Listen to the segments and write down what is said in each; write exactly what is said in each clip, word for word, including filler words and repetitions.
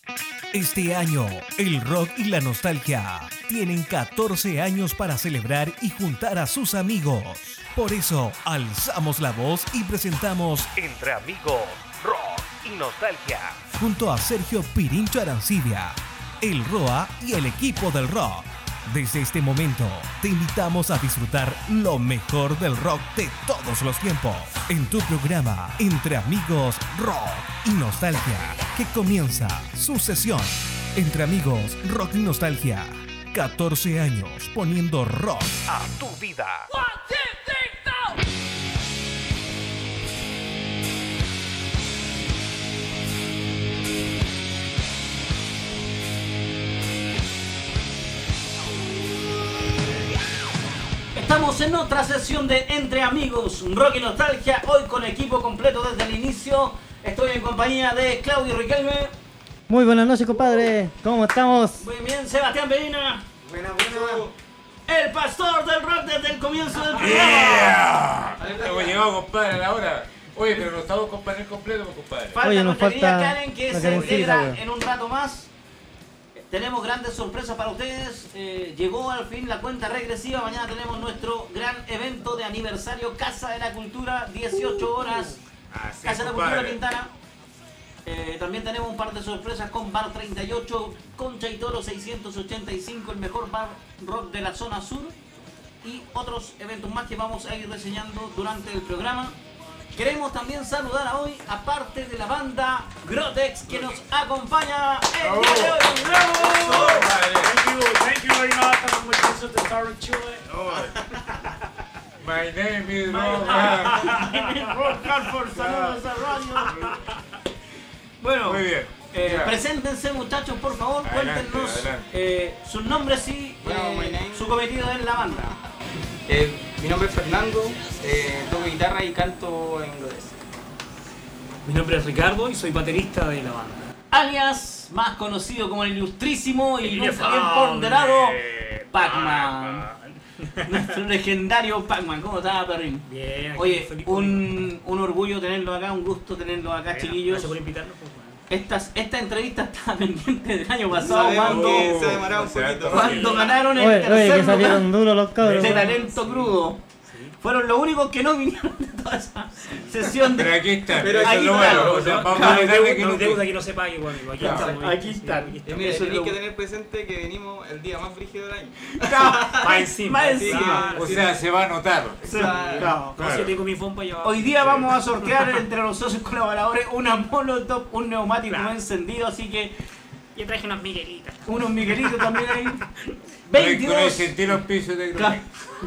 Este año, el rock y la nostalgia tienen catorce años para celebrar y juntar a sus amigos. Por eso, alzamos la voz y presentamos Entre Amigos, Rock y Nostalgia, junto a Sergio Pirincho Arancibia, el R O A y el equipo del rock. Desde este momento, te invitamos a disfrutar lo mejor del rock de todos los tiempos en tu programa Entre Amigos, Rock y Nostalgia, que comienza su sesión. Entre Amigos, Rock y Nostalgia. catorce años poniendo rock a tu vida. One, two, three, go. Estamos en otra sesión de Entre Amigos, Rock y Nostalgia, hoy con equipo completo desde el inicio. Estoy en compañía de Claudio Riquelme. Muy buenas noches, compadre. ¿Cómo estamos? Muy bien, Sebastián Medina. Buena, buena. El pastor del rock desde el comienzo del programa. Yeah. Hemos llegado, compadre, a la hora. Oye, pero no estamos con panel completo, compadre. Falta Oye, nos nuestra querida falta Karen, que la se Karencita, integra weón. en un rato más. Tenemos grandes sorpresas para ustedes. Eh, llegó al fin la cuenta regresiva. Mañana tenemos nuestro gran evento de aniversario Casa de la Cultura, dieciocho horas. Así, Casa de la compadre. Cultura Quintana. Eh, también tenemos un par de sorpresas con Bar treinta y ocho, Concha y Toro seiscientos ochenta y cinco, el mejor bar rock de la zona sur. Y otros eventos más que vamos a ir reseñando durante el programa. Queremos también saludar a hoy, aparte de la banda Grotex, que nos acompaña el día de hoy. ¡Bravo! Thank you, thank you very much. I'm with this at the Star of Chile. My name is Rob. Rock Hartford, saludos a radio. Bueno, Muy bien. eh, Ya. preséntense muchachos, por favor, Adelante, cuéntenos adelante. eh, sus nombres y Bueno, eh, my name- su cometido en la banda. Eh, mi nombre es Fernando, eh, toco guitarra y canto en inglés. Mi nombre es Ricardo y soy baterista de la banda. Alias, más conocido como el ilustrísimo y nunca bien Inefable ponderado Pac-Man. Nuestro legendario Pac-Man. ¿Cómo está, perrín? Bien, aquí Oye, feliz un, un orgullo tenerlo acá, un gusto tenerlo acá, Bueno, chiquillos. Gracias por invitarnos. Pues, bueno. Estas, esta entrevista estaba pendiente del año pasado Sabemos cuando, que se ha demorado un O sea, poquito. cuando ganaron el Oye, tercer oye, que lugar salieron duros los cabros. de weón. talento crudo. Fueron los únicos que no vinieron de toda esa sesión de... Pero aquí está. Pero eso aquí es lo está. bueno. O sea, vamos No a hay dejar de deuda- que no hay no- deuda que no se pague, bueno, amigo. Aquí Claro, estamos. aquí están. Aquí Y estamos. mira, Eso es tenéis lo- que tener presente que venimos el día más brígido del año. Más encima. Más sí, encima. O sea, se va a notar. Claro. No, si yo tengo mi pompa allá abajo. Hoy día vamos a sortear entre los socios colaboradores una molotov, un neumático Claro. no encendido, así que Yo traje unas miguelitas. unos miguelitos también ahí. Con el veintidós, sentir los pisos de claro.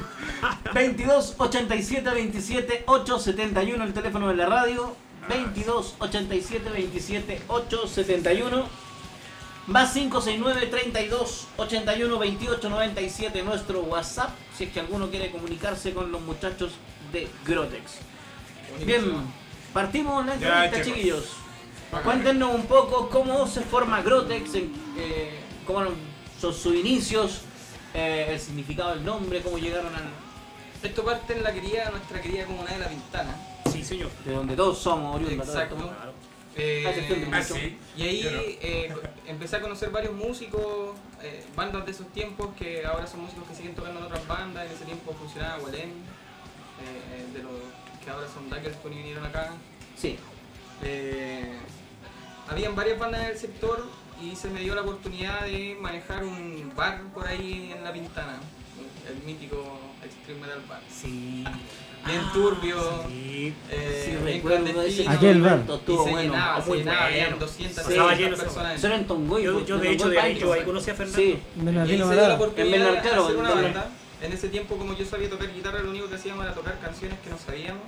veintidós ochenta y siete veintisiete ochocientos setenta y uno el teléfono de la radio. veintidós ochenta y siete veintisiete ochocientos setenta y uno más cinco seis nueve treinta y dos ochenta y uno veintiocho noventa y siete nuestro WhatsApp, si es que alguno quiere comunicarse con los muchachos de Grotex. Bien, partimos la Ya, entrevista, chicos. chiquillos. Cuéntenos un poco cómo se forma Grotex, en- eh, cómo son sus inicios, eh, el significado del nombre, cómo llegaron al... Esto parte en la querida, nuestra querida comunidad de La Pintana. Sí, señor. de donde todos somos oriundos. Exacto. ¿no? Claro. Eh, Ah, se entiende. Ah, sí. y ahí Yo no. eh, empecé a conocer varios músicos, eh, bandas de esos tiempos que ahora son músicos que siguen tocando en otras bandas. En ese tiempo funcionaba Wallen, eh, de los que ahora son Dackers y vinieron acá. Sí. Eh, habían varias bandas en el sector y se me dio la oportunidad de manejar un bar por ahí en La Pintana, el mítico Extreme Metal Bar. Sí. Bien Ah, turbio, Sí. eh, Sí, bien recuerdo ese clandestino, Aquel bar. momento, y estuvo se bueno. llenaba, se muy llenaba, bueno. habían doscientas, Sí. trescientas personas. Eso era en Tongoy. Yo, pues, yo en de hecho, Tongoy de Parque, hecho, ahí pues. conocí a Fernando. Sí. Y ahí Bernardino se dio la Balada. oportunidad En Benar, de claro, hacer en una Benar. banda. En ese tiempo, como yo sabía tocar guitarra, lo único que hacíamos era tocar canciones que no sabíamos.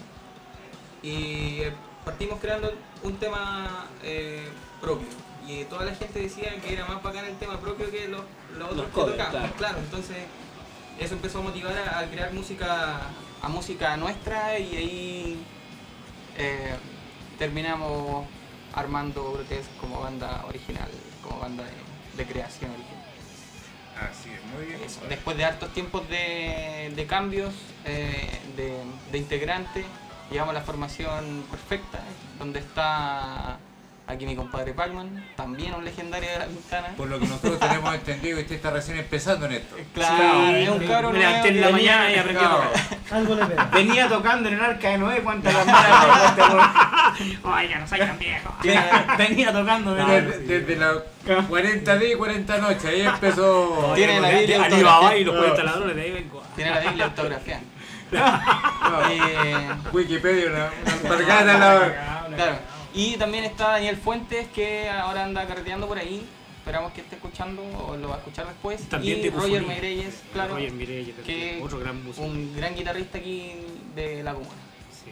Y eh, partimos creando un tema eh, propio. Y toda la gente decía que era más bacán el tema propio que los, los otros Los que covers, tocábamos. claro. Claro, entonces eso empezó a motivar a, a crear música, a música nuestra y ahí eh, terminamos armando Grotesque como banda original, como banda de, de creación original. Así es, muy bien. Eso. Después de hartos tiempos de, de cambios eh, de, de integrantes, llegamos a la formación perfecta, donde está Aquí mi compadre Pacman, también un legendario de La Pintana. Por lo que nosotros tenemos entendido que usted está recién empezando en esto. Claro, Sí, es un cabro me levanté en la nuevo. mañana y aprendí a Claro. tocar. Algo le pega. Venía tocando en el Arca de Noé, cuántas las malas. Oiga, no soy tan viejo. Venía tocando en el Desde, desde la cuarenta días y cuarenta noches, ahí empezó. Tiene la Biblia Alibaba y autografiada. los cuarenta ladrones, de ahí vengo. Tiene la Biblia autografiada. No, Eh, Wikipedia, una, una alpargata en la. claro. Y también está Daniel Fuentes, que ahora anda carreteando por ahí. Esperamos que esté escuchando o lo va a escuchar después. También y de Roger Bufonía. Meirelles, claro, Roger Meirelles, que otro gran músico. un gran guitarrista aquí de la comuna. Sí.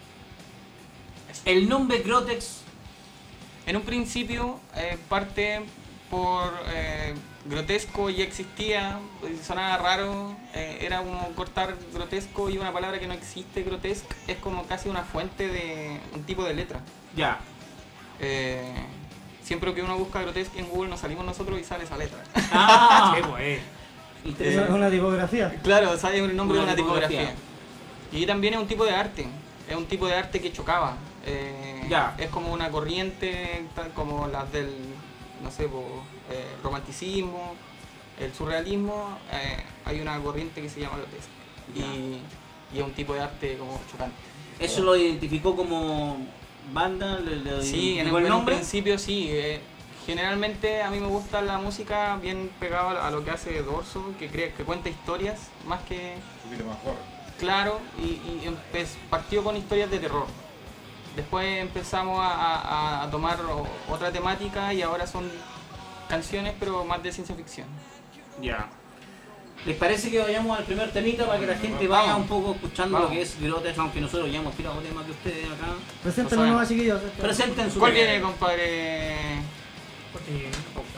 El nombre Grotex. En un principio eh, parte por eh, grotesco, ya existía, pues, sonaba raro, eh, era como cortar grotesco y una palabra que no existe, grotesque, es como casi una fuente de un tipo de letra. Ya. Eh, siempre que uno busca grotesque en Google nos salimos nosotros y sale esa letra. Ah, Qué bueno. interesante. Es una tipografía. Claro, sale el nombre Una de una tipografía. tipografía. Y también es un tipo de arte, es un tipo de arte que chocaba. Eh, Ya. Es como una corriente, tal como las del, no sé, po, eh, romanticismo, el surrealismo, eh, hay una corriente que se llama grotesque. Y, y es un tipo de arte como chocante. Eso lo identificó como banda, le, le Sí, en, identificó el, el en un nombre. principio sí. eh, generalmente a mí me gusta la música bien pegada a lo que hace Dorso, que, crea, que cuenta historias más que... Un poquito más joven. Claro, y, y empe- partió con historias de terror. Después empezamos a, a- a tomar o- otra temática y ahora son canciones pero más de ciencia ficción. Ya. ¿Les parece que vayamos al primer temita para que la gente vaya un poco escuchando Vamos. lo que es Grotex, aunque nosotros ya hemos tirado temas que ustedes acá Presenten Lo unos sabemos. más chiquillos. presenten su ¿Cuál tema. viene, compadre? Porque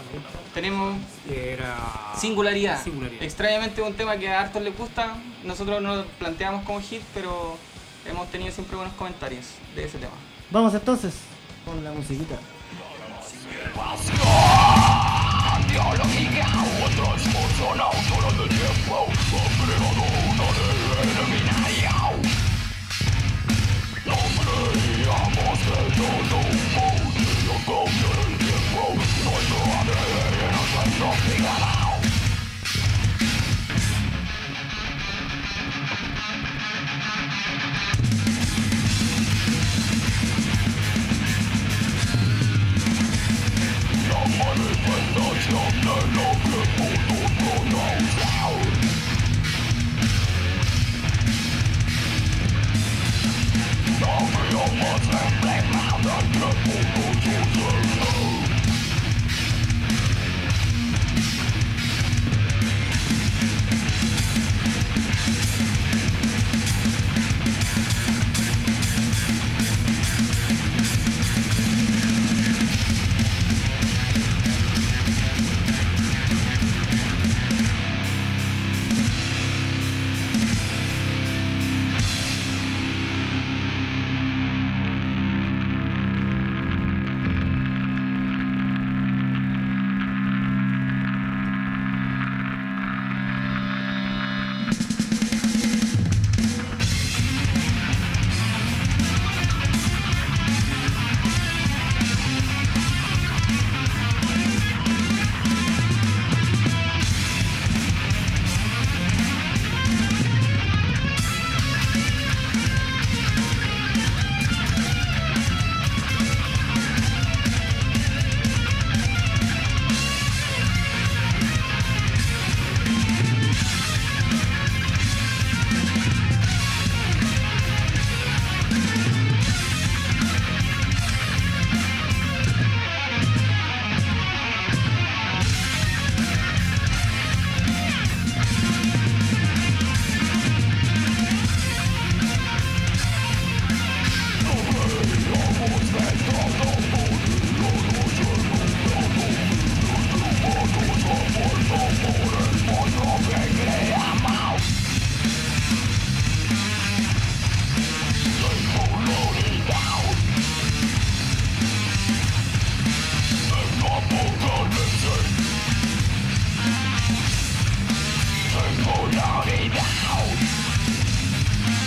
Tenemos era. Singularidad. Singularidad. Extrañamente un tema que a hartos les gusta. Nosotros no lo planteamos como hit, pero hemos tenido siempre buenos comentarios de ese tema. Vamos entonces con la musiquita.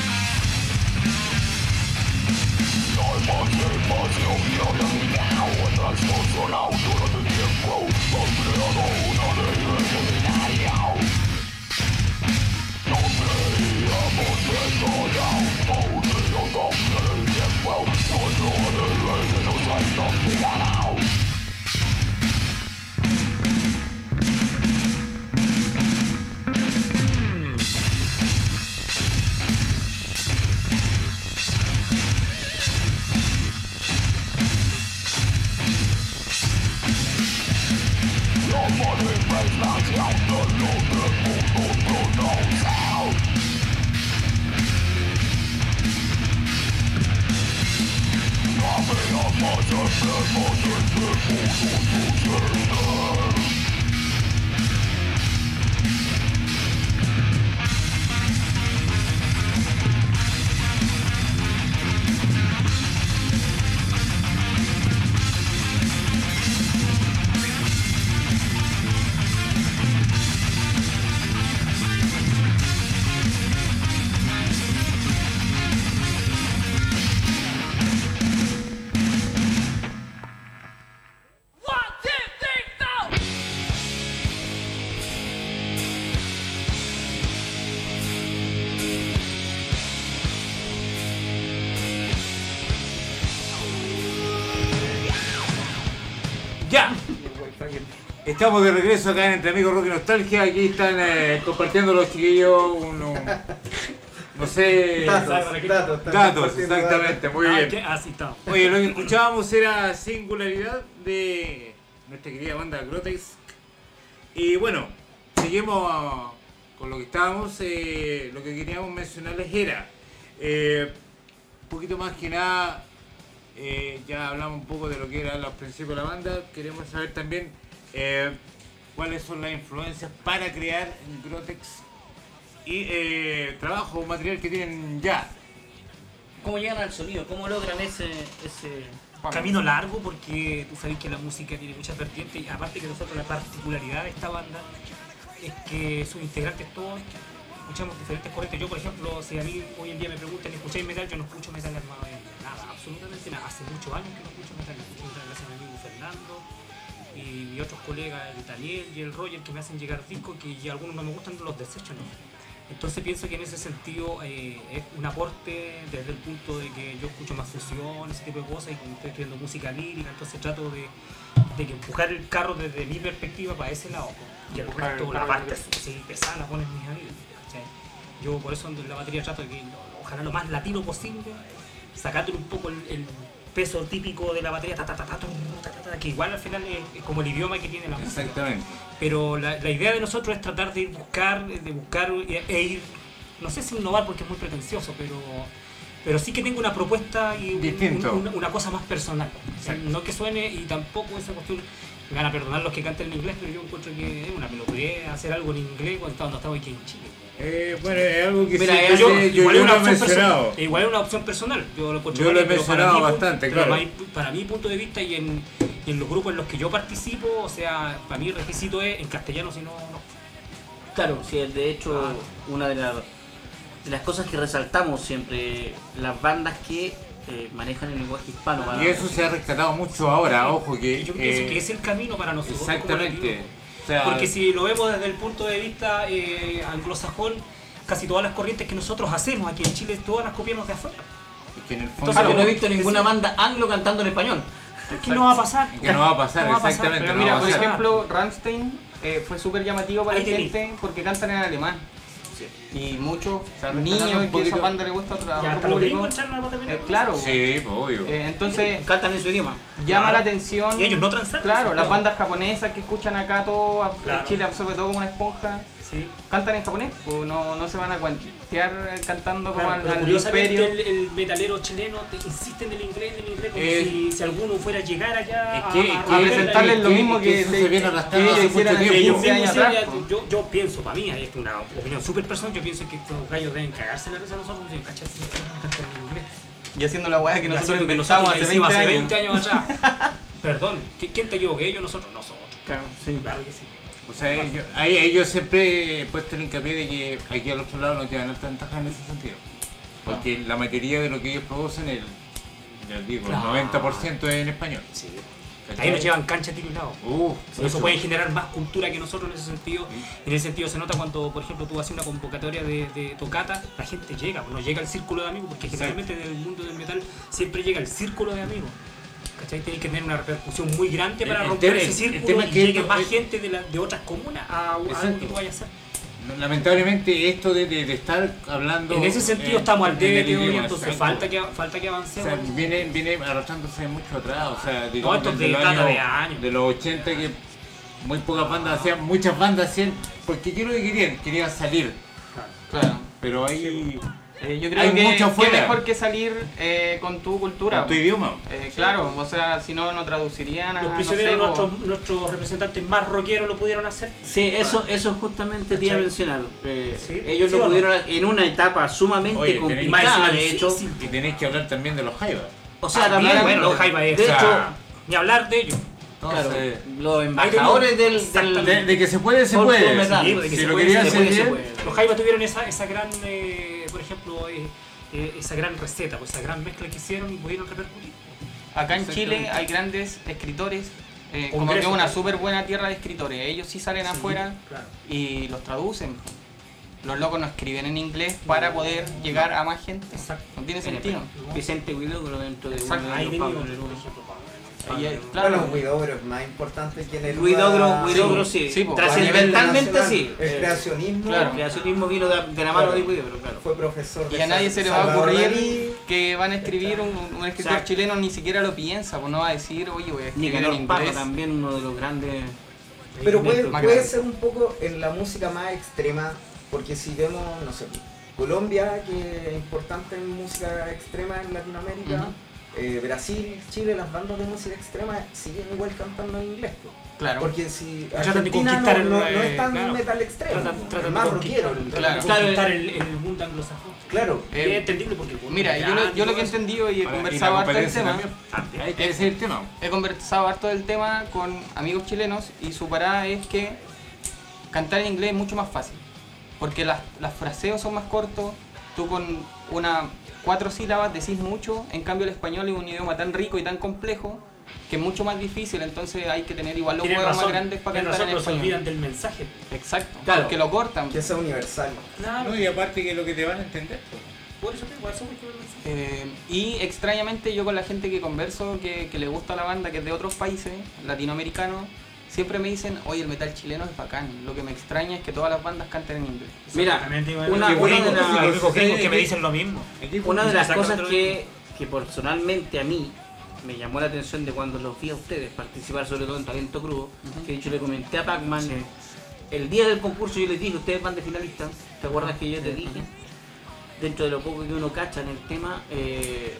Emoción, emoción, Ya. Estamos de regreso acá en Entre Amigos Rock y Nostalgia. Aquí están eh, compartiendo los chiquillos unos, no sé, Datos, datos, datos, exactamente, muy Ah, bien. ¿qué? Ah, sí, está. Oye, lo que escuchábamos era Singularidad de nuestra querida banda Grotesque. Y bueno, seguimos a- con lo que estábamos. Eh, lo que queríamos mencionarles era, eh, un poquito más que nada, eh, ya hablamos un poco de lo que eran los principios de la banda. Queremos saber también eh, cuáles son las influencias para crear Grotesque y eh, trabajo o material que tienen ya. ¿Cómo llegan al sonido? ¿Cómo logran ese, ese... Camino largo, porque tú sabes que la música tiene muchas vertientes y aparte que nosotros la particularidad de esta banda es que sus integrantes todos escuchamos diferentes corrientes. Yo, por ejemplo, si a mí hoy en día me preguntan ¿escucháis metal? Yo no escucho metal, hermano, eh, nada, absolutamente nada. Hace muchos años que no escucho metal, escucho metal gracias a mi amigo Fernando y, y otros colegas, el Daniel y el Roger, que me hacen llegar discos que ya algunos no me gustan, los desecho, ¿no? Entonces pienso que en ese sentido eh, es un aporte desde el punto de que yo escucho más fusión, ese tipo de cosas, y como estoy escribiendo música lírica, entonces trato de, de que empujar el carro desde mi perspectiva para ese lado, y el Empujar el resto, la carro parte desde- así pesada la ponen mis amigos, ¿cachai? Yo por eso en la batería trato de que lo- ojalá lo más latino posible, sacándole un poco el, el peso típico de la batería, ta, ta, ta, ta, ta, ta, ta, que igual al final es, es como el idioma que tiene la música. Exactamente. Pero la, la idea de nosotros es tratar de ir buscar, de buscar e, e ir, no sé si innovar porque es muy pretencioso, pero, pero sí que tengo una propuesta y un- Distinto. un- una, una cosa más personal. O sea, Exacto. no que suene y tampoco esa cuestión, me van a perdonar los que canten en inglés, pero yo encuentro que es una pelotudez hacer algo en inglés cuando cuando estamos aquí en Chile. Eh, bueno, es algo que Mira, siempre yo- se- yo, igual, yo es lo una he opción mencionado. personal, igual es una opción personal, yo lo encuentro Yo lo he válido, pero para mencionado mi pu- bastante, pero claro. para mi- Para mi punto de vista y en, y en los grupos en los que yo participo, o sea, para mí el requisito es en castellano, si no, no. Claro, sí, de hecho, Ah. una de, la- de las cosas que resaltamos siempre, las bandas que eh, manejan el lenguaje hispano. para Y la eso música. se ha rescatado mucho ahora, ojo que... Y yo pienso eh, que es el camino para nosotros. como exactamente. les digo. O sea, Porque si lo vemos desde el punto de vista eh, anglosajón, casi todas las corrientes que nosotros hacemos aquí en Chile, todas las copiamos de afuera. es que en el fondo... Entonces, Claro, no he visto que ninguna sí. banda anglo cantando en español. ¿Qué no va a pasar? Que no va a pasar, No va a pasar, exactamente. Pero no mira, va a por pasar. ejemplo, Rammstein eh, fue súper llamativo para Ahí la tení. gente porque cantan en alemán. Y muchos Se ha rescatado niños un que poquito. esa banda le gusta a otro Ya, a hasta otro los público. gringos entraron a la batería. Eh, claro. Sí, pues, obvio. Eh, entonces Cantan en su idioma. llama Claro. la atención. Y ellos no transan. Claro, las bandas japonesas que escuchan acá todo, a- Claro. Chile absorbe todo como una esponja. Sí. Cantan en japonés, pues no, no se van a cuantear cantando como Claro, al, pero al curiosamente imperio. el, el metalero chileno te insiste en el inglés, en el inglés, como Eh, si, si alguno fuera a llegar allá es que- a, es A que- presentarles lo que- mismo que que, eso de- se viene que arrastrando ellos hace hicieran mucho hace tiempo. Ellos quince mismos años hicieron atrás. ya- pues. yo, yo pienso, para mí, es una opinión súper personal, yo pienso que estos gallos deben cagarse la risa a nosotros, deben cacharse en inglés. Y haciendo la weá que nosotros Haciendo que inventamos nosotros hace hicimos veinte hace años. veinte años atrás. Perdón, ¿qui- ¿quién te equivocó? ¿Ellos nosotros? Nosotros. Claro, sí. Claro que sí. O sea, ellos, ahí ellos siempre he puesto el hincapié de que aquí al otro lado no tienen alta ventaja en ese sentido. Porque la mayoría de lo que ellos producen, el, ya digo, Claro. el noventa por ciento es en español. Sí. ¿cachai? Ahí nos llevan cancha titulado. Uf, Por eso mucho. pueden generar más cultura que nosotros en ese sentido. En ese sentido se nota cuando, por ejemplo, tú haces una convocatoria de, de tocata, la gente llega, no llega al círculo de amigos, porque generalmente en el mundo del metal siempre llega el círculo de amigos. ¿Cachai? Tienes que tener una repercusión muy grande para El- el romper tema- ese el- el círculo tema y es que llegue esto más es- gente de, la, de otras comunas a, a lo Exacto. que tú vayas a hacer. Lamentablemente esto de, de, de estar hablando... En ese sentido eh, estamos al en debe el de hoy, idioma, entonces exacto. falta que, falta que O avancemos. sea, viene, viene arrastrándose mucho atrás, o sea, digamos esto desde de los data años, de años. de los ochenta que muy pocas bandas hacían, muchas bandas hacían, porque ¿qué es lo que querían? Querían salir, Claro. pero ahí Eh, yo creo Hay que, mucho que afuera. mejor que salir eh, con tu cultura. con tu idioma. Eh, claro, o sea, si no, no traducirían a. Los no prisioneros, sé, nuestros, po. nuestros representantes más rockeros lo pudieron hacer. Sí, eso, eso justamente te iba a ¿Cachai? mencionar. Eh, Sí. ellos ¿Sí lo o no? pudieron en una etapa sumamente Oye, tenéis- complicada, más encima de hecho. difícil. Y tenéis que hablar también de los jaivas. O sea, También, también, bueno, los Jaiba es, de o sea, hecho, ni hablar de ellos. claro, Entonces, los embajadores del, Exactamente. del de, de que se puede, se folclore puede. metal. Sí, de que si se lo puede, querían se hacer puede, se bien, puede. Los Jaiba tuvieron esa, esa gran, eh, por ejemplo, eh, eh, esa gran receta, pues esa gran mezcla que hicieron y pudieron repercutir. Acá en Exactamente. Chile hay grandes escritores, eh, como Congreso, que es una claro. súper buena tierra de escritores. Ellos sí salen Sí, afuera claro. y los traducen. Los locos no escriben en inglés para poder llegar a más gente. Exacto. No tiene sentido. Vicente Huidobro dentro de Exacto. uno de Ahí los venimos, Pablo por Neruda. ejemplo, Pablo. Y, eh, Claro, claro, Huidobro es más importante que Neruda. Huidobro, Huidobro Sí, sí, sí, po. trascendentalmente A nivel sí. nacional. El creacionismo. Claro. El creacionismo vino de, de la mano Claro. de Huidobro, claro. Fue profesor de y a nadie Sal- se le va a Salvador ocurrir Dalí. que van a escribir un, un escritor Exacto. chileno, ni siquiera lo piensa, pues no va a decir, oye, voy a escribir en Nicanor Parra inglés. también, uno de los grandes. Pero puede, Más puede grande. ser un poco en la música más extrema, porque si vemos, no sé, Colombia, que es importante en música extrema en Latinoamérica, Ujú. eh, Brasil, Chile, las bandas de música extrema siguen igual cantando en inglés. pues. Claro. Porque si Tratan de Argentina no, conquistar el, no, no eh, es tan claro. metal extremo, Tratan, es tratan más de rockero. conquistar, el- tratan de Claro. conquistar el, el mundo anglosajón. Claro. Eh, es entendible porque... bueno, Mira, yo lo, yo lo que he entendido y he Ahora, y la conversado harto del competencia tema, también. Hay que decir el tema. he conversado harto del tema con amigos chilenos y su parada es que cantar en inglés es mucho más fácil. Porque las, las fraseos son más cortos, tú con una cuatro sílabas decís mucho, en cambio el español es un idioma tan rico y tan complejo que es mucho más difícil, entonces hay que tener igual los Tienen huevos razón, más grandes para tienen cantar en razón, pero se olvidan español. del mensaje. Exacto, Claro. porque lo cortan. Que sea universal. Claro, No, y aparte que lo que te van a entender. pues. por eso tengo eso porque el mensaje. Eh, y extrañamente yo con la gente que converso, que, que le gusta la banda, que es de otros países latinoamericanos, siempre me dicen, oye, el metal chileno es bacán. Lo que me extraña es que todas las bandas canten en inglés. Mira, Exactamente, una, qué una bueno, de los las, únicos gringos que me dicen lo mismo. Aquí una de las Sacan cosas otro que, que personalmente a mí me llamó la atención de cuando los vi a ustedes participar, sobre todo en Talento Crudo, que de hecho le comenté a Pac-Man, Sí. el día del concurso yo les dije, ustedes van de finalistas, ¿te acuerdas que yo te dije? Dentro de lo poco que uno cacha en el tema, eh,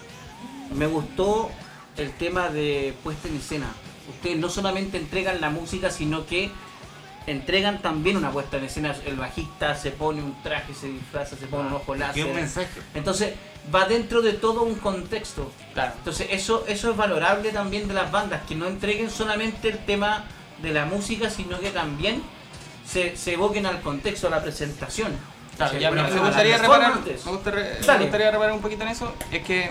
me gustó el tema de puesta en escena. Ustedes no solamente entregan la música, sino que entregan también una puesta en escena. El bajista se pone un traje, se disfraza, se pone un ojo ¿Qué láser. un mensaje? Entonces va dentro de todo un contexto. Claro. Entonces eso, eso es valorable también de las bandas, que no entreguen solamente el tema de la música, sino que también se, se evoquen al contexto, a la presentación. Claro, Sí, ya bueno, me, a me las gustaría reparar, performances. me gustaría, me Dale. gustaría reparar un poquito en eso. Es que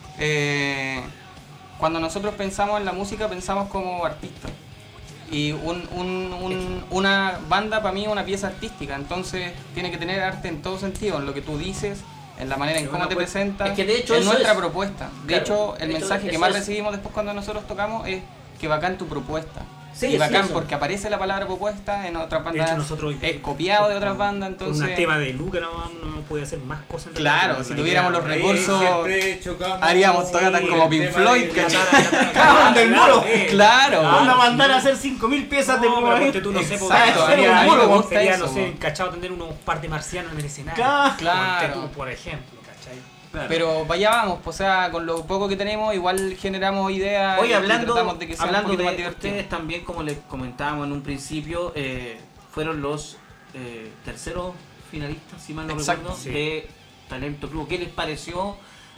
eh, cuando nosotros pensamos en la música, pensamos como artistas. Y un, un- un- una banda para mí es una pieza artística, entonces tiene que tener arte en todo sentido, en lo que tú dices, en la manera en Es cómo una te pues- presentas, es que de hecho en eso nuestra es. propuesta. De Claro, hecho, el de hecho, mensaje que eso más es. recibimos después cuando nosotros tocamos es que bacán tu propuesta. Sí, y sí, bacán eso. porque aparece la palabra propuesta en otras De bandas, hecho, nosotros es copiado de otras bandas, con entonces... un tema de Luca no, no puede hacer más cosas. en Claro, realidad. si La tuviéramos idea- los Ahí recursos, siempre chocamos haríamos tocatas como el Pink tema Floyd, de- ¿cachai? ¡Cabrón del muro! eh. Claro. Van a mandar a hacer cinco mil piezas de No, pero prueba. ponte tú, no sé, porque Exacto, sería, a mí me algo, gusta sería, eso, no sé, po. encachado tener unos par de marcianos en el escenario. Claro. Claro. Ponte tú, por ejemplo, ¿cachai? Claro. Pero para allá vamos, pues, o sea, con lo poco que tenemos, igual generamos ideas Oye, y hablando, tratamos de que sea hablando un poquito de más divertido. ustedes también, como les comentábamos en un principio, eh, fueron los eh, terceros finalistas, si mal no Exacto, recuerdo, sí. de Talento Club. ¿Qué les pareció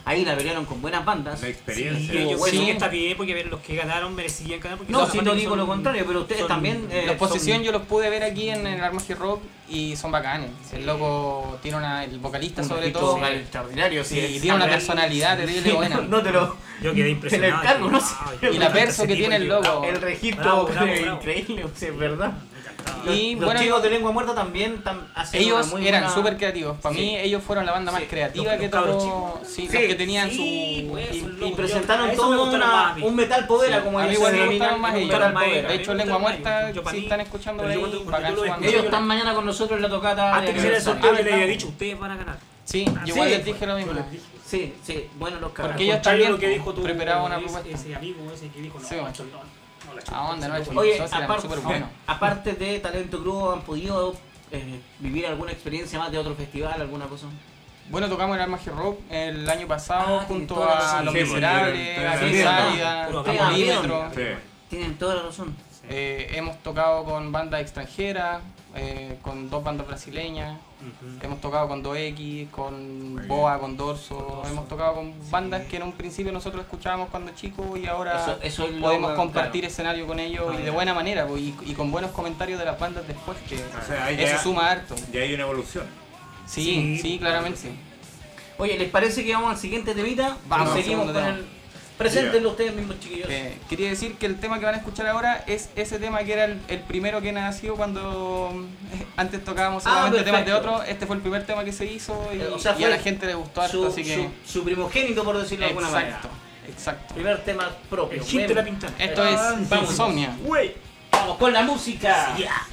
ahí la pelearon con buenas bandas. La experiencia. Sí, yo bueno. creo que está bien porque ver los que ganaron merecían ganar. Porque No, son si bandas no que digo son- lo contrario, pero ustedes son- también... eh, Los Posesión son yo los pude ver aquí en el Armageddon Rock y son bacanes. El loco tiene una, el vocalista un sobre registro todo, vocal extraordinario, sí, sí, tiene una real. personalidad terrible buena. No, no te lo... Yo quedé impresionado. Te lo encargo, no sé. Ay, Y la me perso encanta que ese tiene tipo, el yo- loco. El registro Bravo, es bravo, bravo. increíble, o sea, es verdad. Los, Y los bueno, chicos de Lengua Muerta también están haciendo Ellos una muy eran buena- súper creativos. Para Sí. mí ellos fueron la banda más Sí. creativa Los- que los cabros tocó. Sí, Sí. los que tenían Sí, su... pues, y- son Y locos. presentaron Yo- a eso todo me gustaron una- más a mí. un metal povera, Sí, como a mí ellos igual se me denominan, gustaron más un ellos. metal más povera. ellos. De hecho, Me Lengua gustan Muerta, más. Yo, para si mí- están escuchando pero por yo ahí, cuando- bacán cuando su yo lo banda. dejé- Ellos están mañana con nosotros en la tocata. Antes que de hiciera el sorteo, yo le había aniversario. dicho, ustedes van a ganar. Sí, Ah, yo igual sí, les dije lo mismo. Sí, sí, bueno los cabros. Porque ellos Al contrario también de lo que dijo tu, preparaban una ese- propuesta. Ese amigo ese que dijo, no, Sí, macho, no, no, la chupa, ¿A dónde no? no, Eso- Oye, esos eran aparte, súper buenos. aparte de Talento Crudo, ¿han podido eh, vivir alguna experiencia más de otro festival, alguna cosa? Bueno, tocamos el Armageddon Rock el año pasado Ah, junto tiene toda la a razón. Los Sí, pues, Miserables, sí, a sí, Crisálida, sí, a sí, Polímetro. Sí. Tienen toda la razón. Eh, hemos tocado con bandas extranjeras, eh, con dos bandas brasileñas. Ujú. Hemos tocado con dos equis, con Boa, con Dorso. Hemos tocado con bandas que en un principio nosotros escuchábamos cuando chicos y ahora Eso- eso es lo podemos más- compartir claro. escenario con ellos y de buena manera pues, y, y con buenos comentarios de las bandas después, que O sea, ahí eso ya- suma harto. Ya hay una evolución. Sí, Sí, sí, claramente. Oye, ¿les parece que vamos al siguiente temita? Vamos Y al seguimos segundo con tema. el... Preséntenlo ustedes mismos, chiquillos. Eh, quería decir que el tema que van a escuchar ahora es ese tema que era el, el primero que nació cuando eh, antes tocábamos Ah, solamente temas de perfecto. otro. Este fue el primer tema que se hizo y, Eh, o sea, y fue a la gente le gustó harto, su, así que... su, su primogénito, por decirlo de alguna Exacto, manera. exacto. Primer tema propio. El hit de la Ven. pintana. Esto es Vamos. Insomnia. Güey. Vamos con la música. Ya.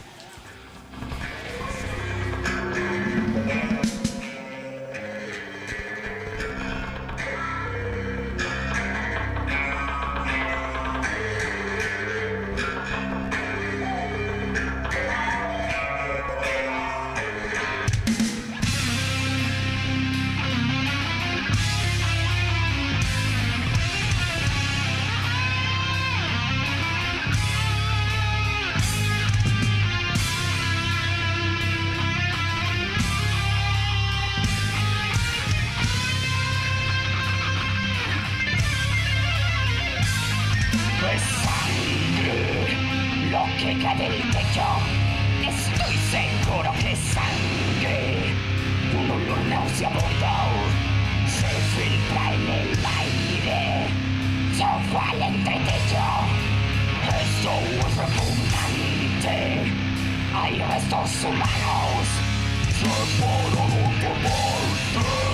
Es sangre lo que cae del techo. Estoy seguro que es sangre. Un olor nauseabundo se filtra en el aire. Todo al entretecho. Esto es repugnante. Hay restos humanos separados por muerte.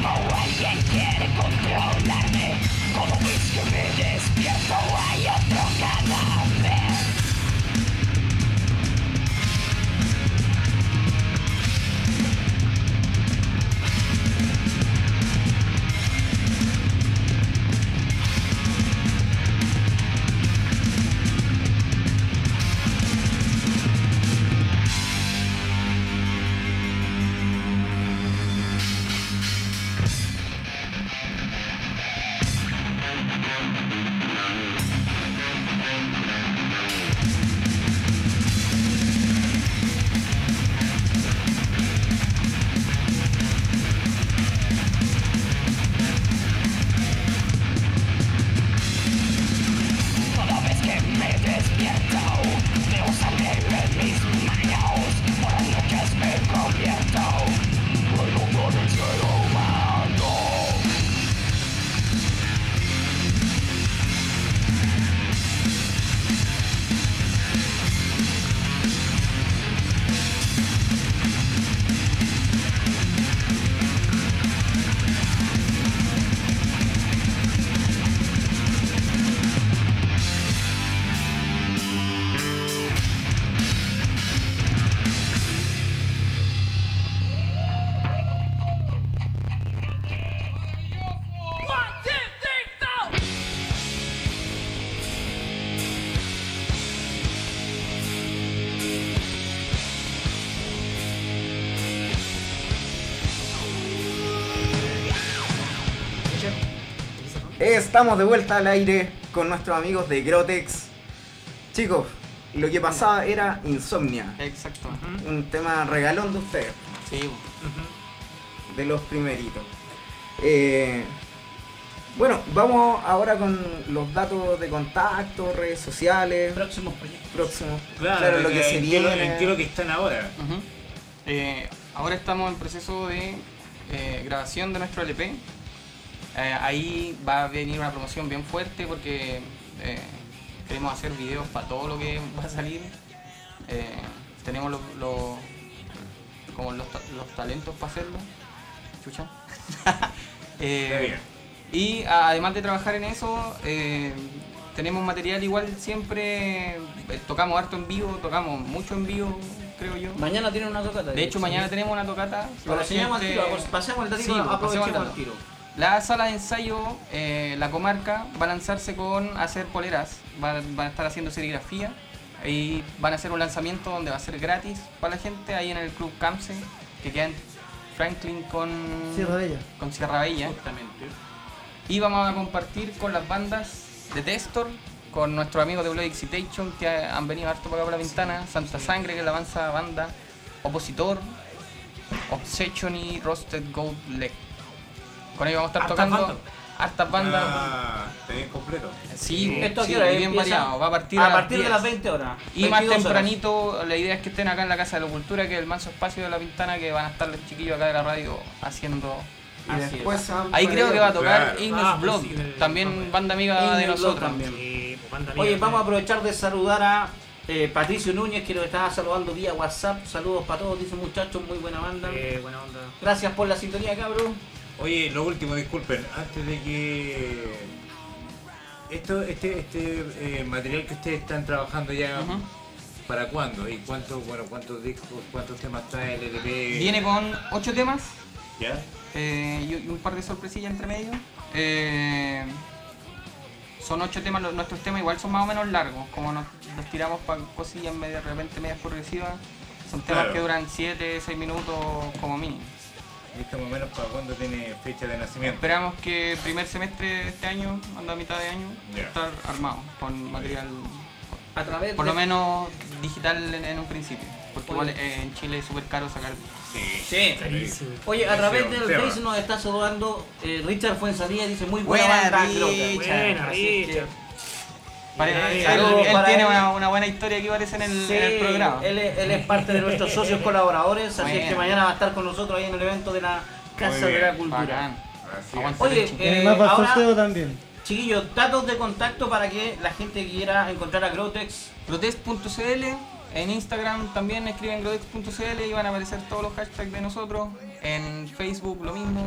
mismo alguien quiere controlarme. Cada vez que me despierto hay otro cadáver. Estamos de vuelta al aire con nuestros amigos de Grotex. Chicos, lo que pasaba era Insomnia. Exacto. Un tema regalón de ustedes, Sí. de los primeritos. Eh, bueno, vamos ahora con los datos de contacto, redes sociales, Próximos proyectos. próximos. Claro, lo que se ¿en qué lo- viene. ¿En qué lo que están ahora? Ujú. Eh, ahora estamos en proceso de eh, grabación de nuestro L P. Eh, ahí va a venir una promoción bien fuerte porque eh, queremos hacer videos para todo lo que va a salir. Eh, tenemos los, los- como los, ta- los talentos para hacerlo. Chucha. Eh, Está bien. y a- además de trabajar en eso, eh, tenemos material igual siempre. eh, tocamos harto en vivo, tocamos mucho en vivo, creo yo. Mañana tienen una tocata. De hecho, mañana tenemos una tocata. Lo para enseñamos al gente- tiro, pues, pasemos el datito, Sí, pues, aprovechemos pasemos el el dato. tiro. La sala de ensayo, eh, la comarca, va a lanzarse con hacer poleras, va- van a estar haciendo serigrafía y van a hacer un lanzamiento donde va a ser gratis para la gente ahí en el Club Camse, que queda en Franklin con Sierra Bella. con Sierra Bella. Justamente. Y vamos a compartir con las bandas de Testor, con nuestros amigos de Blood Excitation que han venido harto para acá por la ventana, Santa Sangre, que es la avanza banda, Opositor, Obsession y Roasted Gold Leg. Con ellos vamos a estar Hartas tocando bandas. hartas bandas. Ah, está bien completo. Sí, ¿Esto a sí, qué hora y bien empieza? variado. Va a partir a a, las partir de diez. las veinte horas. Y más veintidós horas. tempranito, la idea es que estén acá en la Casa de la Cultura, que es el manso espacio de la Pintana, que van a estar los chiquillos acá de la radio haciendo. Y Así después es. se van Ahí por creo ahí. que va a tocar Claro. Ignis Ah, pues Blood, sí, del- también banda amiga Ignis de Blood nosotros. también. Sí, pues, banda Oye, amiga, vamos a eh. aprovechar de saludar a eh, Patricio Núñez, que nos estaba saludando vía WhatsApp. Saludos para todos, dice muchachos, muy buena banda. Eh, buena onda. Gracias por la sintonía, cabrón. Oye, lo último, disculpen, antes de que esto, este, este eh, material que ustedes están trabajando ya, Ujú. ¿para cuándo? ¿Y cuántos, bueno, cuántos discos, cuántos temas trae el L P? Viene con ocho temas ¿Ya? eh, y, y un par de sorpresillas entre medio. Eh, son ocho temas, los- nuestros temas igual son más o menos largos, como nos, nos tiramos para cosillas media, de repente medias progresivas. Son temas Claro. que duran siete, seis minutos como mínimo. ¿Y este más o menos para cuándo tiene fecha de nacimiento? Esperamos que primer semestre de este año, ando a mitad de año, Ya. estar armado con material, A través por de... lo menos digital en, en un principio, porque Oye. igual eh, en Chile es súper caro sacar. Sí. Sí. Carísimo. Oye, a través del Seba. Face nos está saludando eh, Richard Fuenzalía, dice muy buena, Buena, banda. Richard. Glota. Buena, Así que- Richard. Pare- Bien, él saludos él para tiene él. una, una buena historia que parece en el, Sí, en el programa. Él es, él es parte de nuestros socios colaboradores, así es que Bueno. mañana va a estar con nosotros ahí en el evento de la Casa Muy de la bien. Cultura. Bacán. Así Aguante. es. Oye, Richie. Tiene eh, más para el ahora, sorteo también. chiquillos, datos de contacto para que la gente quiera encontrar a Grotex. Grotex punto c l, en Instagram también escriben grotex punto c l y van a aparecer todos los hashtags de nosotros. En Facebook lo mismo.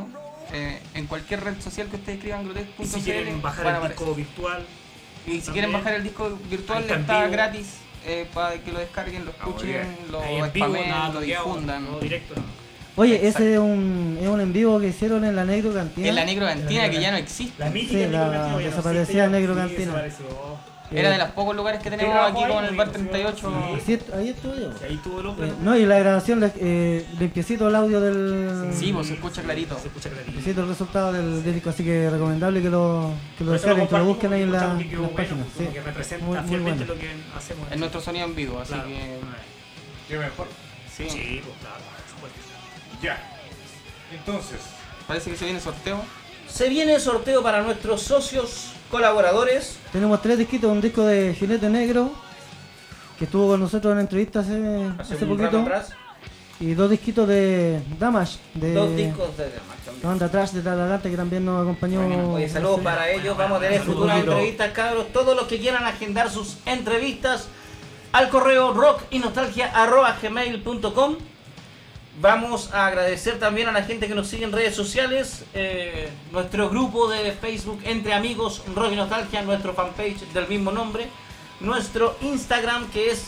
eh, en cualquier red social que ustedes escriban grotesque Y punto si c l quieren bajar van a el aparecer. disco virtual, Y si también, quieren bajar el disco virtual ahí está en está vivo. gratis eh, para que lo descarguen, lo Ah, muy escuchen, bien. lo ahí en vivo, spamen, nada lo bloqueado, difundan. no directo, no. Oye, Exacto. ese es un, es un en vivo que hicieron en la Negro Cantina. En la Negro Cantina, La que Negro ya no Cantina. existe. La mítica Sí, Negro la Cantina, ya no desaparecida existe ya. Negro Sí, Cantina. desapareció. Era de los pocos lugares que tenemos trabajó aquí ahí, con el bar sí, treinta y ocho. sí. Así est- ahí estuve yo. Sí, ahí tuvo el hombre. Eh, no, y la grabación, la- eh, limpiecito el audio del. Sí, pues se escucha clarito. Se escucha clarito. Limpiecito el resultado del disco, así que recomendable que lo, que lo Por eso lo descarguen, que lo compartimos, busquen ahí en, la, escuchamos que en quedó las bueno, páginas. como Sí. que representa Muy- muy fielmente bueno. lo que hacemos. Es nuestro sonido en vivo, así Claro. que. ¿Qué mejor? Sí. Sí, pues claro, por supuesto. Ya. Entonces, Parece que se viene sorteo. Se viene el sorteo para nuestros socios colaboradores. Tenemos tres disquitos, un disco de Jinete Negro, que estuvo con nosotros en entrevista hace, Hace hace un rato poquito, atrás. y dos disquitos de Damage, de Dos discos de la también. banda Trash de Talagante, que también nos acompañó. Oye, saludos para ellos. Vamos a tener Saludos, futuras Lito. entrevistas, cabros. Todos los que quieran agendar sus entrevistas al correo rock y nostalgia arroba gmail punto com. Vamos a agradecer también a la gente que nos sigue en redes sociales. Eh, nuestro grupo de Facebook Entre Amigos Rock y Nostalgia, nuestro fanpage del mismo nombre. Nuestro Instagram que es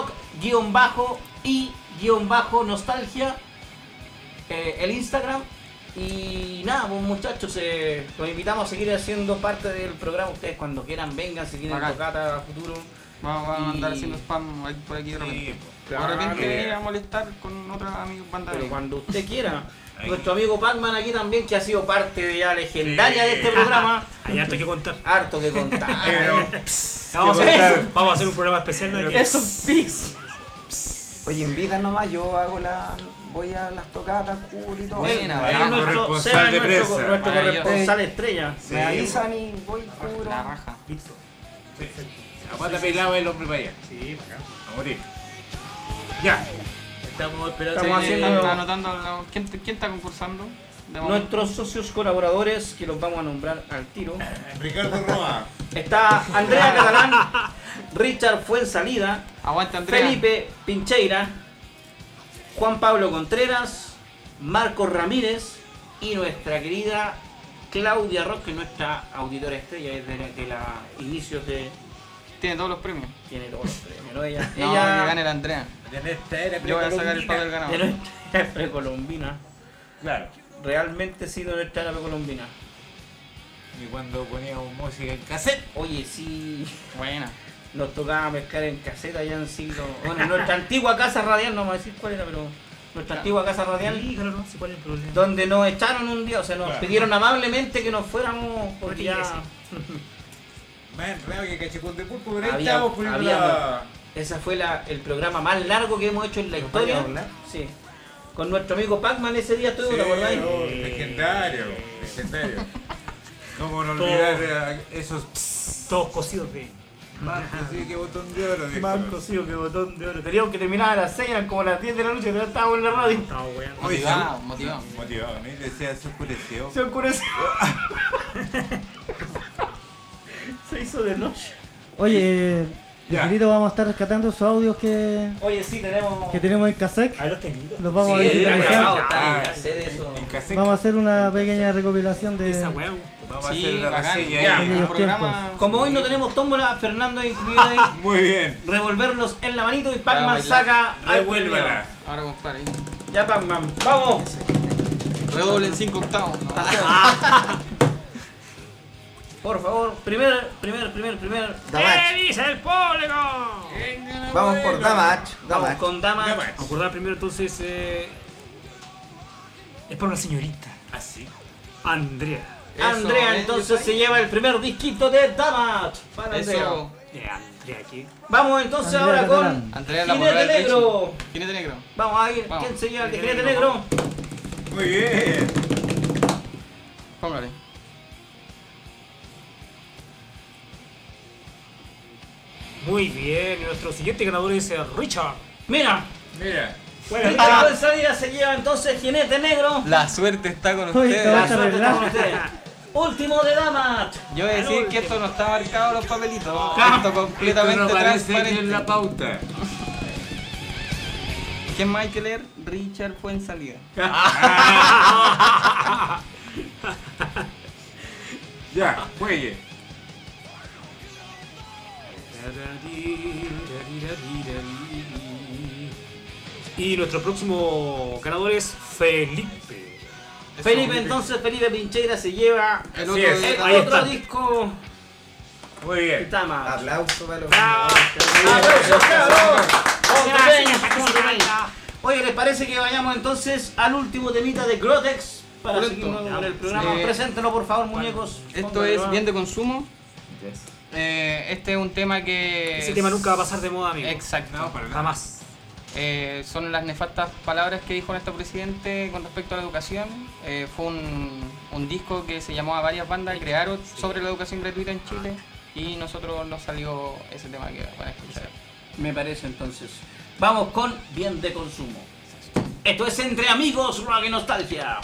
rock-y-nostalgia. Eh, el Instagram. Y nada, pues muchachos, eh, los invitamos a seguir haciendo parte del programa. Ustedes cuando quieran vengan, si quieren Bacán. tocata a futuro. Vamos, vamos a andar Y- haciendo spam ahí- por aquí de repente. sí, De repente venir a molestar con otra amiga banda. Pero de- cuando usted quiera. Ahí. Nuestro amigo Pac-Man aquí también, que ha sido parte de ya legendaria Sí. de este programa. Hay harto que contar. Harto que contar. pero, Vamos a, ¿Qué hacer, vamos a hacer un programa especial de aquí. Eso pis. Oye, invitan nomás, yo hago la. Voy a las tocatas, cool y todo. Buena, Él bacán. es nuestro, corresponsal Seba es de nuestro, prensa. nuestro Maravilloso. corresponsal estrella. sí, Me avisan y voy, cubro. La raja. Listo. sí. La pata pelada el hombre para allá. Sí, bacán. A morir. Ya. Estamos esperando. Estamos Sí, haciendo- están anotando. la- ¿Quién, ¿Quién está concursando? De momento. Nuestros socios colaboradores, que los vamos a nombrar al tiro. Ricardo Roa. Está Andrea Catalán, Richard Fuensalida, Aguanta, Andrea. Felipe Pincheira, Juan Pablo Contreras, Marcos Ramírez y nuestra querida Claudia Rock, que es nuestra auditora estrella desde de, de la inicios de... Tiene todos los premios. Tiene todos los premios, ¿no? Ella, No, ella que gane la Andrea. En esta era Yo voy a sacar el papel de ganador. nuestra precolombina. Claro. Realmente sí, de nuestra era precolombina. Y cuando poníamos música en cassette. Oye, sí, Buena. nos tocaba pescar en caseta ya en siglo... Bueno, en nuestra antigua casa radial, no vamos a decir cuál era, pero... Nuestra antigua casa radial, Dígalo, no sé cuál es el problema. donde nos echaron un día, o sea, nos Claro. pidieron amablemente que nos fuéramos porque ya Retírese. Más enredado que cachipún de pulpo, pero ahí Había- estábamos poniendo había- la... esa fue la, el programa más largo que hemos hecho en la historia. hablar? Sí. Con nuestro amigo Pac-Man ese día estuvo, Sí, ¿te acordáis? oh, legendario, legendario. ¿Cómo no Todo. olvidar eh, esos pss, Todos cosidos de. marcos, sí, que botón de oro, dijo. Más cosido que botón de oro. Teníamos que terminar a las seis, eran como las diez de la noche, ya estábamos en la radio. No, weón. Oye, Motivado, sí. motivado. Motivado, ¿no? Y decía, se oscureció. Se oscureció. Se hizo de noche. Oye, Ya. Miguelito, vamos a estar rescatando esos audios que, Oye, sí, tenemos... que tenemos en cassette. Ahí los tengo. Los vamos a Sí, era digitalizar. grabado, está, Ah, ya sé de eso. En cassette. Vamos a hacer una pequeña recopilación de. Esa weón. Vamos a Sí, hacer la bacán. reseña Ya. ahí. Un programa. Como hoy no tenemos tómbola, Fernando ha incluido ahí Muy bien. revolverlos en la manito y Para Pac-Man bailar. saca al Revuélvala. Ahora compadre. Ya Pac-Man, ¡vamos! Redoble en cinco octavos. No. Por favor, primer, primer, primer, primer. Damage. ¿Qué dice el público? Vamos por Damage. Vamos Damage. con Dama. Damage. Acordar primero entonces. Eh, es para una señorita. Así. Andrea. Andrea Eso, entonces ¿eh? se lleva el primer disquito de Damage para Andrea. Eso. Eh, Andrea aquí. Vamos entonces Andrea ahora con Catalán. Andrea la Jinete morra del Negro. Richie. Jinete negro. Vamos a ir, Vamos. ¿quién se lleva el de Jinete Jinete Negro, Negro? Muy bien. Póngale. Muy bien. Y nuestro siguiente ganador es eh, Richard. Mira, Mira. Bueno, Richard de salida se lleva entonces Jinete Negro. La suerte está con Oye, ustedes. te La vas a suerte está arreglar. con ustedes. Último de Damage. Yo voy a decir que esto no está marcado en los papelitos. Ah, Esto completamente Esto no aparece aquí en transparente. la pauta. ¿Quién más hay que leer? Richard Fuenzalida. Ya, muelle. Y nuestro próximo ganador es Felipe. Felipe, entonces Felipe Pincheira se lleva El Así otro, es. el Ahí otro está. disco. Muy bien. Está más. Aplauso para los Bravo. ganadores. ¡Aplausos, cabros! Gracias, gracias. Oye, ¿les parece que vayamos entonces al último temita de Grotex para Correcto. seguir nuevo con el programa? Eh, Preséntenos, por favor, muñecos. Esto Pónganlo, es ¿no? Bien de Consumo. Eh, este es un tema que... Ese tema nunca va a pasar de moda, amigo. Exacto. No, para nada. Jamás. Eh, son las nefastas palabras que dijo nuestro presidente con respecto a la educación. Eh, fue un, un disco que se llamó a varias bandas y crearon sobre la educación gratuita en Chile y nosotros nos salió ese tema que van a escuchar. Me parece entonces. Vamos con Bien de Consumo. Esto es Entre Amigos, Rock y Nostalgia.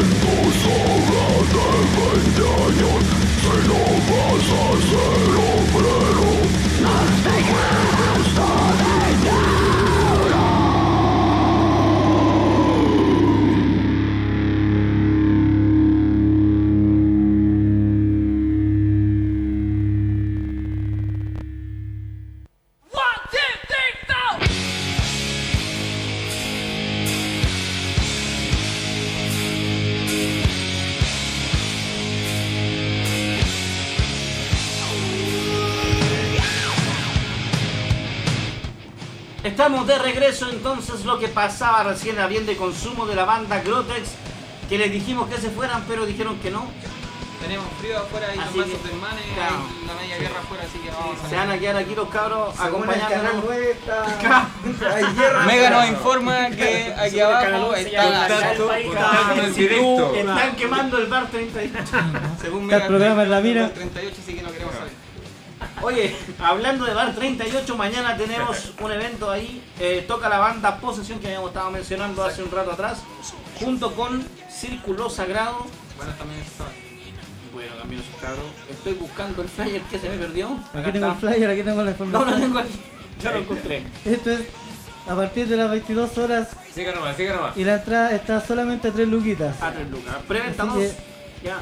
veinte años, si no vas a hacer lo Estamos de regreso, entonces lo que pasaba recién a bien de consumo de la banda Grotex, que les dijimos que se fueran, pero dijeron que no. Tenemos frío afuera y los Así mazos que, de hermanes, claro. hay la media guerra afuera, así que vamos a Se van a quedar aquí los cabros Según el canal acompañándonos. nueve está... hay guerra. Mega nos informa que aquí abajo está la Contacto, país, contacto en Sí, directo. están quemando el bar treinta y ocho. según Está el programa en la mira. treinta y ocho, así que no queremos saber. Oye, hablando de Bar treinta y ocho, mañana tenemos un evento ahí. Eh, toca la banda Posesión que habíamos estado mencionando hace un rato atrás, junto con Círculo Sagrado. Bueno, también está. Bueno, también esos cabros. Estoy buscando el flyer que se me perdió. Acá Aquí tengo el está. flyer, aquí tengo la No, información. lo tengo aquí. Ya lo encontré. Esto es a partir de las veintidós horas Siga nomás, siga nomás. y la entrada está solamente a tres luquitas. A tres lucas. Preventa Así dos. que- Ya.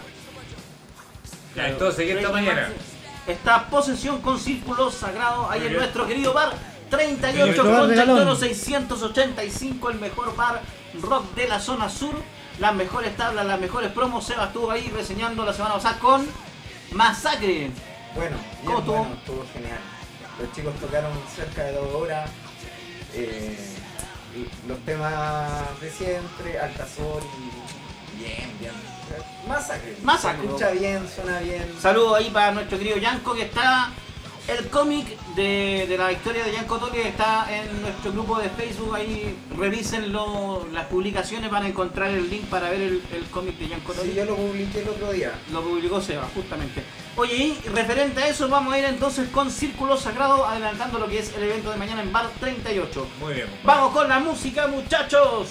Ya, entonces, ¿qué esta mañana? Está Posesión con Círculo Sagrado ahí Muy en bien. nuestro querido bar treinta y Nuestro ocho bar con regalón. Toro seiscientos ochenta y cinco, el mejor bar rock de la zona sur. Las mejores tablas, las mejores promos. Seba estuvo ahí reseñando la semana pasada con Masacre. Bueno, bien ¿Cómo estuvo? bueno, estuvo genial. Los chicos tocaron cerca de dos horas. eh, y los temas de siempre, Altazor y bien, bien. Masacre. Masacre. Se escucha bien, suena bien. Saludos ahí para nuestro querido Yanko, que está el cómic de, de la historia de Yanko Toque, está en nuestro grupo de Facebook. Ahí revisen lo- las publicaciones, van a encontrar el link para ver el, el cómic de Yanko Toque. Sí, yo lo publiqué el otro día. Lo publicó Seba, justamente. Oye, y referente a eso, vamos a ir entonces con Círculo Sagrado, adelantando lo que es el evento de mañana en Bar treinta y ocho. Muy bien. Vamos con la música, muchachos.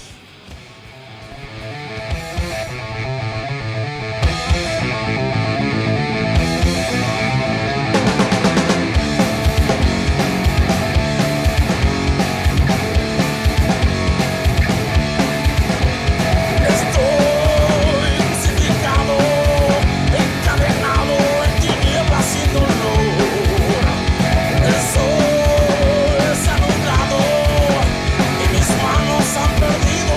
Estoy crucificado, encadenado en tinieblas sin dolor. El sol se ha nublado y mis manos han perdido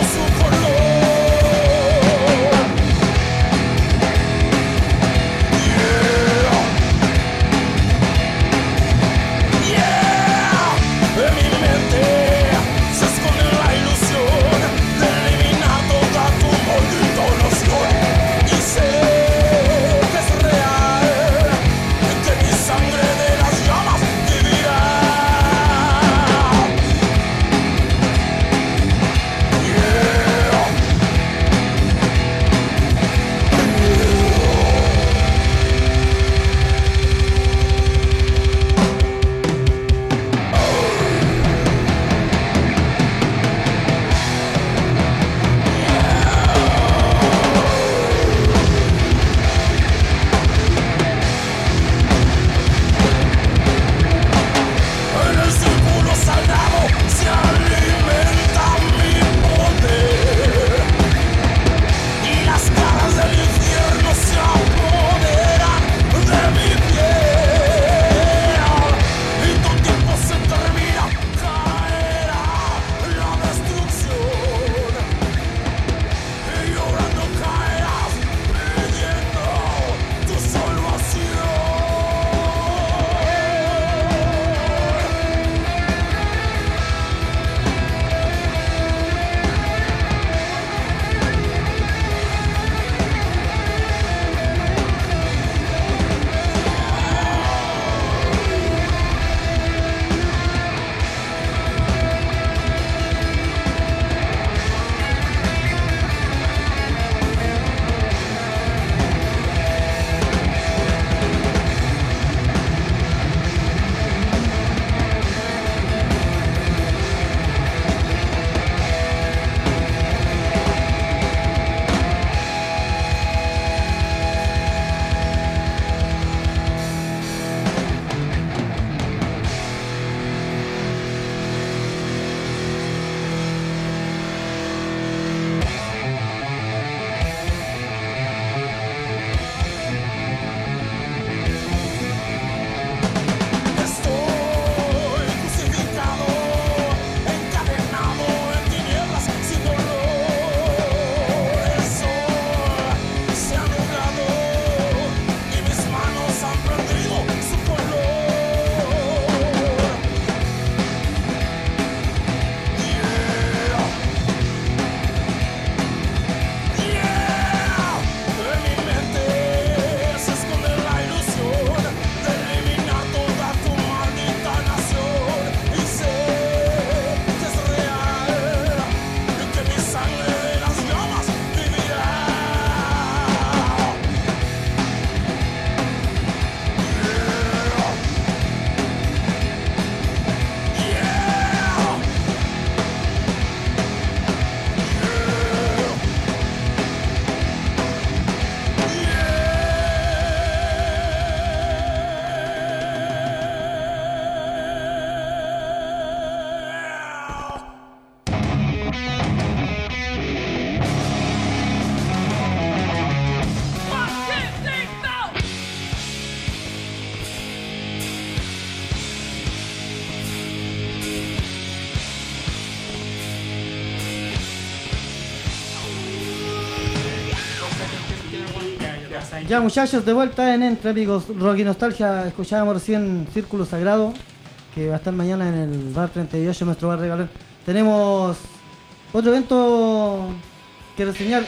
Ya muchachos, de vuelta en Entre Amigos Rock y Nostalgia. Escuchábamos recién Círculo Sagrado, que va a estar mañana en el bar treinta y ocho, nuestro bar de Galón. Tenemos otro evento que reseñar.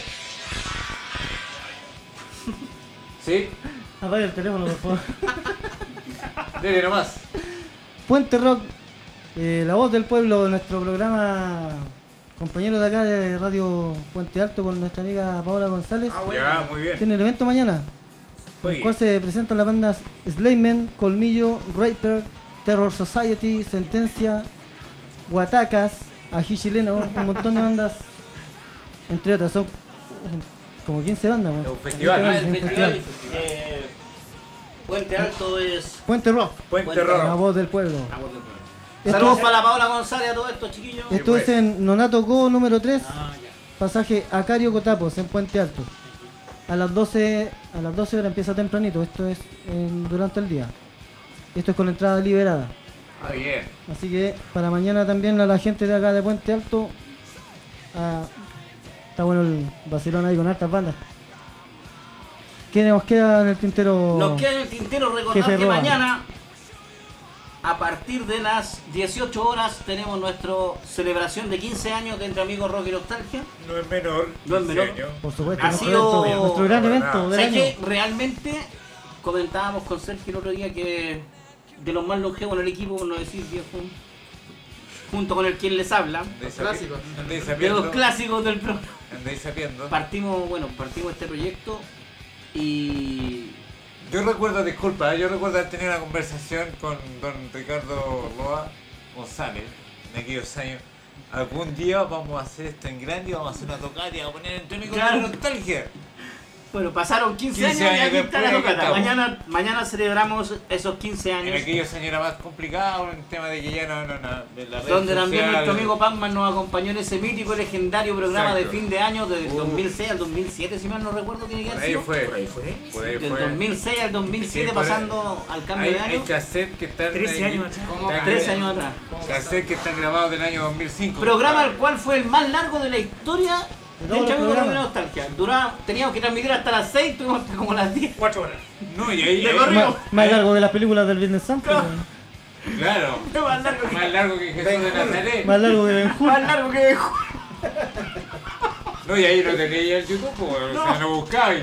Sí, Apaga el teléfono, por favor. dele nomás. Puente Rock, eh, la voz del pueblo, nuestro programa, compañero de acá de Radio Puente Alto con nuestra amiga Paola González. Ya, muy bien. Tiene el evento mañana, en Muy el cual se presentan las bandas Slayman, Colmillo, Raper, Terror Society, Sentencia, Guatacas, Ají Chileno, un montón de bandas, entre otras. Son como quince bandas. ¿no? Es un festival. Ah, Es el un festival festival. eh, Puente Alto es. Puente Rock, Puente Puente la Rock. voz del pueblo. Ah, bueno, bueno. Esto Saludos es- para la Paola González a todos estos chiquillos. Esto pues. es en Nonato Go número tres, Ah, ya. pasaje Acario Cotapos, en Puente Alto. A las doce, a las doce horas empieza tempranito, esto es en- durante el día. Esto es con entrada liberada. Ah, bien. Así que para mañana también a la gente de acá de Puente Alto. ah, está bueno el vacilón ahí con hartas bandas. ¿Qué nos queda en el tintero? Nos queda en el tintero recordar Jefe que Roa. mañana, a partir de las dieciocho horas, tenemos nuestra celebración de quince años de Entre Amigos Rock y Nostalgia. No es menor. No es menor. quince años. Por supuesto, Ha nuestro, sido- evento, nuestro gran Para evento nada. del ¿Sabes año. qué? Realmente comentábamos con Sergio el otro día que de los más longevos en el equipo, por no decir viejo, junto con el quien les habla, Andáis Clásicos. sapi- Andáis de los sapiendo. clásicos del programa. Andáis sapiendo. Partimos, bueno, partimos este proyecto y Yo recuerdo, disculpa, yo recuerdo haber tenido una conversación con don Ricardo Roa González en aquellos años. Algún día vamos a hacer esto en grande y vamos a hacer una tocata y vamos a poner Entre Amigos Claro. de Nostalgia. bueno, pasaron quince, quince años y años aquí está la después, tocata. acá estamos. Mañana, mañana celebramos esos quince En años. aquellos años era más complicado, un tema de que ya no, no, no, de la red Donde también social. nuestro amigo Pacman nos acompañó en ese mítico y legendario programa Exacto. de fin de año del Uh. dos mil seis al dos mil siete, si mal no recuerdo tiene que Por haber ahí sido. fue. Por ahí fue. Por ahí Del fue. dos mil seis al dos mil siete Sí, por ahí. pasando al cambio Hay, de hay año. cassettes que están trece ahí- años atrás. ¿Cómo están- trece años atrás. Cassettes que están grabados del año dos mil cinco. Programa el cual fue el más largo de la historia de todos Entre los Amigos Rock y programas. Nostalgia. Duraba, teníamos que transmitir hasta las seis, tuvimos hasta como las diez. Cuatro horas. No, y ahí, De ahí- corrido. Más, más largo que las películas del Viernes Santo. Claro. claro, Fue más largo que, más largo que Jesús de Nazaret. Más largo que Ben Hur. más largo que dejó. No, y ahí no tenéis el YouTube, pues, o sea, no buscabais.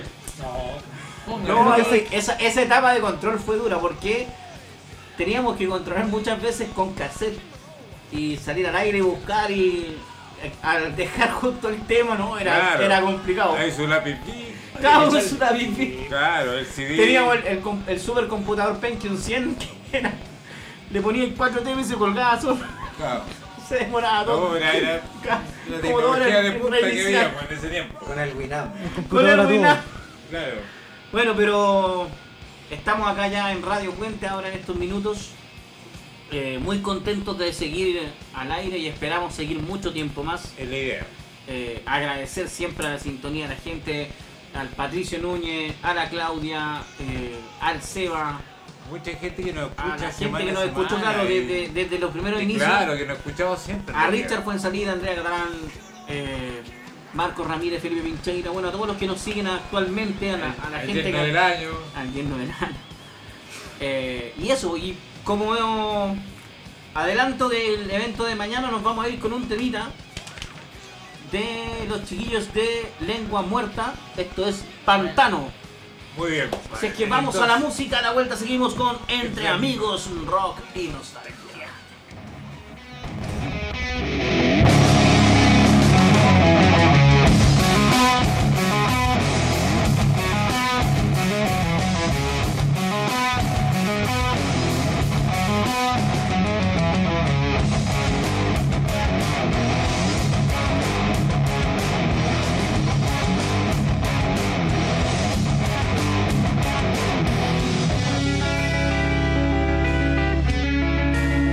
No, ahí- esa, esa etapa de control fue dura porque teníamos que controlar muchas veces con cassette y salir al aire y buscar y eh, al dejar justo el tema, no, era, Claro. era complicado. Ahí su lápiz. Estábamos en una bici. Claro, el C D. Teníamos el, el, com- el supercomputador Pentium cien que era, le ponía el cuatro temas y se colgaba solo. Claro. Se demoraba todo. No, era, era la Como dos horas tecnología de en punta que reiniciar. había en ese tiempo. Con el Winamp. El Con el computador a todo. Winamp. Claro. Bueno, pero estamos acá ya en Radio Puente ahora en estos minutos. Eh, muy contentos de seguir al aire y esperamos seguir mucho tiempo más. Es la idea. Eh, agradecer siempre a la sintonía de la gente, al Patricio Núñez, a la Claudia, eh, al Seba, Mucha gente que nos escucha a la gente semana que a nos escuchó, semana claro, y- desde, desde los primeros y inicios. Claro, que nos escuchamos siempre. A Richard Fuensalida, Andrea Catalán, eh, Marco Ramírez, Felipe Pincheira, bueno, a todos los que nos siguen actualmente, a la, a la el gente yerno que... del año. al yerno del año. Eh, y eso, y como veo, adelanto del evento de mañana, nos vamos a ir con un temita de los chiquillos de Lengua Muerta. Esto es Pantano. Muy bien. Así es que vamos a la música, a la vuelta seguimos con Entre Amigos Rock y Nostalgia. Thank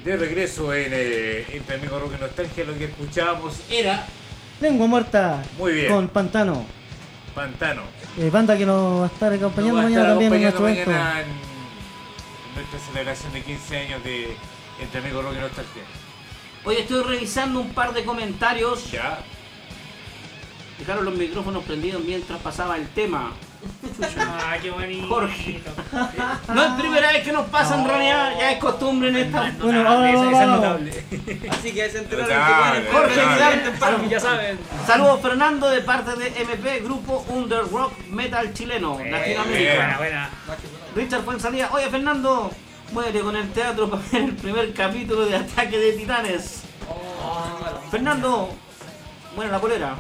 De regreso en eh, Entre Amigos Rock y Nostalgia, lo que escuchábamos era Lengua Muerta Muy bien. con Pantano. Pantano. Eh, banda que nos va a estar acompañando Nos va a mañana estar también en acompañando nuestro evento. mañana en nuestra celebración de quince años de Entre Amigos Rock y Nostalgia. Hoy estoy revisando un par de comentarios. Ya. Dejaron los micrófonos prendidos mientras pasaba el tema. Ah, qué bonito. Jorge. No es primera vez que nos pasa en realidad, ya es costumbre en esta. Bueno, ahora Esa- esa es vamos. notable. Así que se enteraron Notable, que Jorge pueden Vidal, Claro, ya saben. saludos Fernando de parte de M P, grupo Under Rock Metal chileno, Latinoamérica. Buena, buena. Richard Fuenzalía, oye Fernando, muere con el teatro para ver el primer capítulo de Ataque de Titanes. Fernando, muere la polera.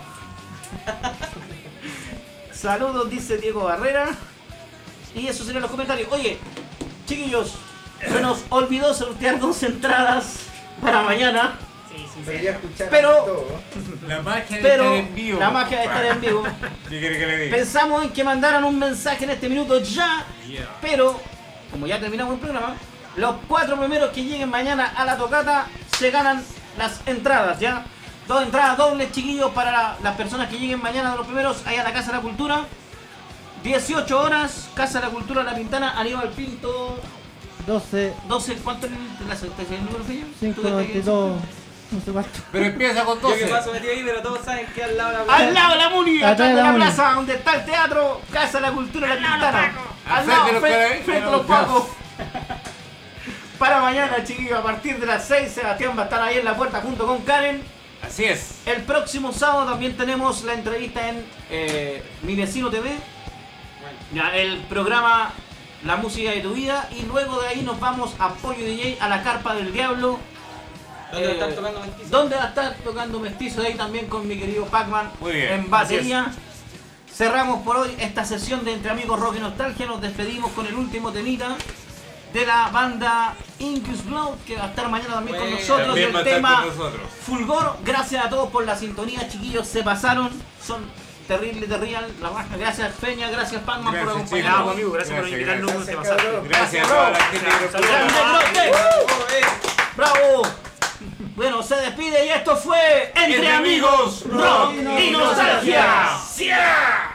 Saludos, dice Diego Barrera. Y eso serían los comentarios. Oye, chiquillos, se nos olvidó sortear dos entradas para mañana. Sí, sí, Pero sí. ya escucharon Pero- todo. La magia de Pero estar en vivo. la magia de estar en vivo. ¿Qué quiere que le diga? Pensamos en que mandaran un mensaje en este minuto ya. Yeah. Pero, como ya terminamos el programa, los cuatro primeros que lleguen mañana a la tocata se ganan las entradas, ¿ya? Dos entradas dobles, chiquillos, para la- las personas que lleguen mañana de los primeros ahí a la Casa de la Cultura. dieciocho horas, Casa de la Cultura La Pintana, Aníbal Pinto, doce, doce, ¿cuánto es el, la- el número, Fillo? cinco, ¿Tú que noventa y te- dos, no sé cuánto. Pero empieza con Yo que doce. paso metido ahí, pero todos saben que al lado de la Al plaza. lado de la Muni, Atrás atrás de de la la Muni. plaza donde está el teatro, Casa de la Cultura La Pintana. Al Al lado, frente de los frente carabineros. frente a los pacos. Para mañana, chiquillos, a partir de las seis, Sebastián va a estar ahí en la puerta junto con Karen. Así es. El próximo sábado también tenemos la entrevista en eh, Mi Vecino T V. Ya, el programa La Música de tu Vida. Y luego de ahí nos vamos a Pollo D J, a la Carpa del Diablo. ¿Dónde va a Eh, estar tocando Mestizo? ¿Dónde va a estar tocando Mestizo? De ahí también con mi querido Pac-Man Muy bien, en batería. Cerramos por hoy esta sesión de Entre Amigos Rock y Nostalgia. Nos despedimos con el último temita de la banda Incus Blood, que va a estar mañana también con Bueno, nosotros. También El va a estar tema con nosotros. Fulgor. Gracias a todos por la sintonía, chiquillos. Se pasaron. Son terribles de real. La raja. Gracias Peña, gracias Pac-Man por Gracias, acompañarnos. Vamos, amigo, gracias por Gracias, invitarnos. gracias, Te pasaste. cabrón. Gracias a toda la gente que nos Saludos. ¡Grande, Grote! Oh, eh. ¡Bravo! Bueno, se despide y esto fue Entre, Entre Amigos, Amigos, Rock Rock y y Nostalgia. Nostalgia. ¡Sí!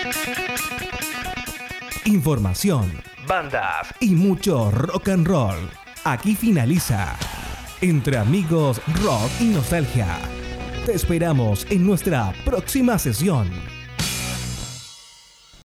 Información, bandas y mucho rock and roll. Aquí finaliza Entre Amigos, Rock y Nostalgia. Te esperamos en nuestra próxima sesión.